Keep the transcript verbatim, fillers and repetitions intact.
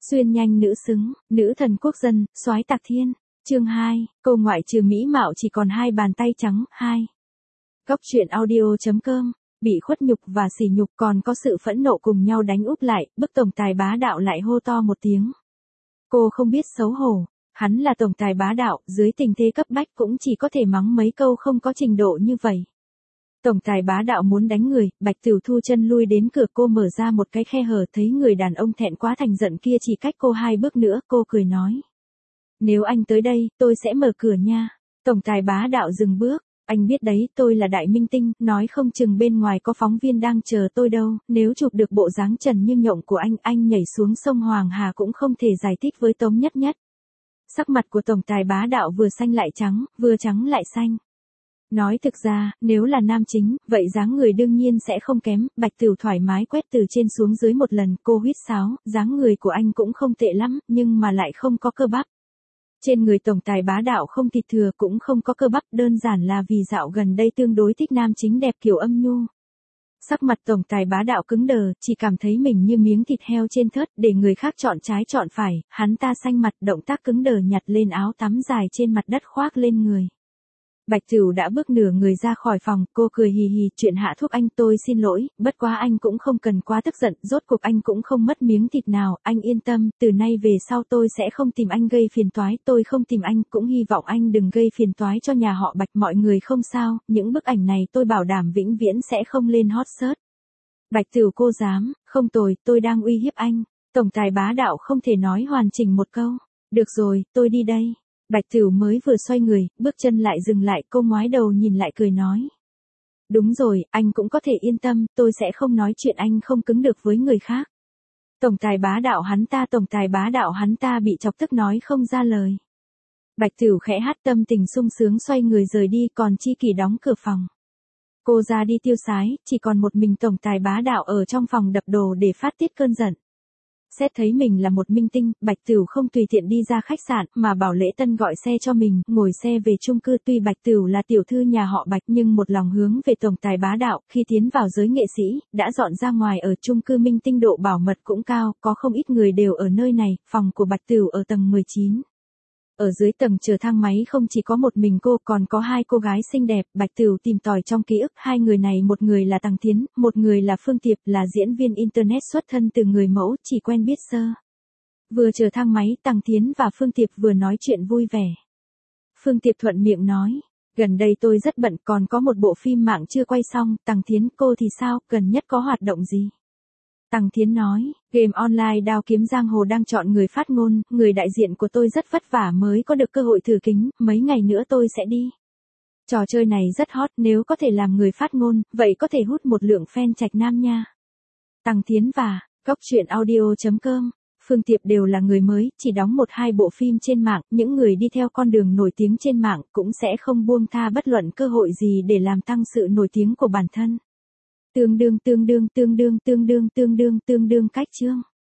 Xuyên nhanh nữ xứng, nữ thần quốc dân, soái tạc thiên. Chương hai, cô ngoại trừ mỹ mạo chỉ còn hai bàn tay trắng. Hai. Góc truyện audio.com. Bị khuất nhục và sỉ nhục còn có sự phẫn nộ cùng nhau đánh úp lại, bức tổng tài bá đạo lại hô to một tiếng. Cô không biết xấu hổ, hắn là tổng tài bá đạo, dưới tình thế cấp bách cũng chỉ có thể mắng mấy câu không có trình độ như vậy. Tổng tài bá đạo muốn đánh người, Bạch Tửu thu chân lui đến cửa, cô mở ra một cái khe hở, thấy người đàn ông thẹn quá thành giận kia chỉ cách cô hai bước nữa, cô cười nói. Nếu anh tới đây, tôi sẽ mở cửa nha. Tổng tài bá đạo dừng bước, anh biết đấy, tôi là đại minh tinh, nói không chừng bên ngoài có phóng viên đang chờ tôi đâu, nếu chụp được bộ dáng trần như nhộng của anh, anh nhảy xuống sông Hoàng Hà cũng không thể giải thích với Tống Nhất Nhất. Sắc mặt của tổng tài bá đạo vừa xanh lại trắng, vừa trắng lại xanh. Nói thực ra, nếu là nam chính, vậy dáng người đương nhiên sẽ không kém, Bạch Tửu thoải mái quét từ trên xuống dưới một lần, cô huýt sáo, dáng người của anh cũng không tệ lắm, nhưng mà lại không có cơ bắp. Trên người tổng tài bá đạo không thịt thừa cũng không có cơ bắp, đơn giản là vì dạo gần đây tương đối thích nam chính đẹp kiểu âm nhu. Sắc mặt tổng tài bá đạo cứng đờ, chỉ cảm thấy mình như miếng thịt heo trên thớt, để người khác chọn trái chọn phải, hắn ta xanh mặt, động tác cứng đờ nhặt lên áo tắm dài trên mặt đất khoác lên người. Bạch Tửu đã bước nửa người ra khỏi phòng, cô cười hì hì, chuyện hạ thuốc anh, tôi xin lỗi, bất quá anh cũng không cần quá tức giận, rốt cuộc anh cũng không mất miếng thịt nào, anh yên tâm, từ nay về sau tôi sẽ không tìm anh gây phiền toái, tôi không tìm anh, cũng hy vọng anh đừng gây phiền toái cho nhà họ Bạch, mọi người không sao, những bức ảnh này tôi bảo đảm vĩnh viễn sẽ không lên hot search. Bạch Tửu cô dám, không tồi, tôi đang uy hiếp anh. Tổng tài bá đạo không thể nói hoàn chỉnh một câu. Được rồi, tôi đi đây. Bạch Tửu mới vừa xoay người, bước chân lại dừng lại, cô ngoái đầu nhìn lại cười nói. Đúng rồi, anh cũng có thể yên tâm, tôi sẽ không nói chuyện anh không cứng được với người khác. Tổng tài bá đạo hắn ta, tổng tài bá đạo hắn ta bị chọc tức nói không ra lời. Bạch Tửu khẽ hát, tâm tình sung sướng xoay người rời đi, còn Chi Kỳ đóng cửa phòng. Cô ra đi tiêu sái, chỉ còn một mình tổng tài bá đạo ở trong phòng đập đồ để phát tiết cơn giận. Xét thấy mình là một minh tinh, Bạch Tửu không tùy tiện đi ra khách sạn, mà bảo Lễ Tân gọi xe cho mình, ngồi xe về chung cư. Tuy Bạch Tửu là tiểu thư nhà họ Bạch nhưng một lòng hướng về tổng tài bá đạo, khi tiến vào giới nghệ sĩ, đã dọn ra ngoài ở chung cư minh tinh, độ bảo mật cũng cao, có không ít người đều ở nơi này, phòng của Bạch Tửu ở tầng mười chín. Ở dưới tầng chờ thang máy không chỉ có một mình cô, còn có hai cô gái xinh đẹp, Bạch Tửu tìm tòi trong ký ức, hai người này một người là Tằng Thiến, một người là Phương Tiệp, là diễn viên internet xuất thân từ người mẫu, chỉ quen biết sơ. Vừa chờ thang máy, Tằng Thiến và Phương Tiệp vừa nói chuyện vui vẻ. Phương Tiệp thuận miệng nói, gần đây tôi rất bận, còn có một bộ phim mạng chưa quay xong. Tằng Thiến, cô thì sao, gần nhất có hoạt động gì? Tằng Thiến nói, game online Đao Kiếm Giang Hồ đang chọn người phát ngôn, người đại diện của tôi rất vất vả mới có được cơ hội thử kính, mấy ngày nữa tôi sẽ đi. Trò chơi này rất hot, nếu có thể làm người phát ngôn, vậy có thể hút một lượng fan trạch nam nha. Tằng Thiến và Góc truyện audio.com, Phương Tiệp đều là người mới, chỉ đóng một hai bộ phim trên mạng, những người đi theo con đường nổi tiếng trên mạng cũng sẽ không buông tha bất luận cơ hội gì để làm tăng sự nổi tiếng của bản thân. Tương đương tương đương tương đương tương đương tương đương tương đương cách chương.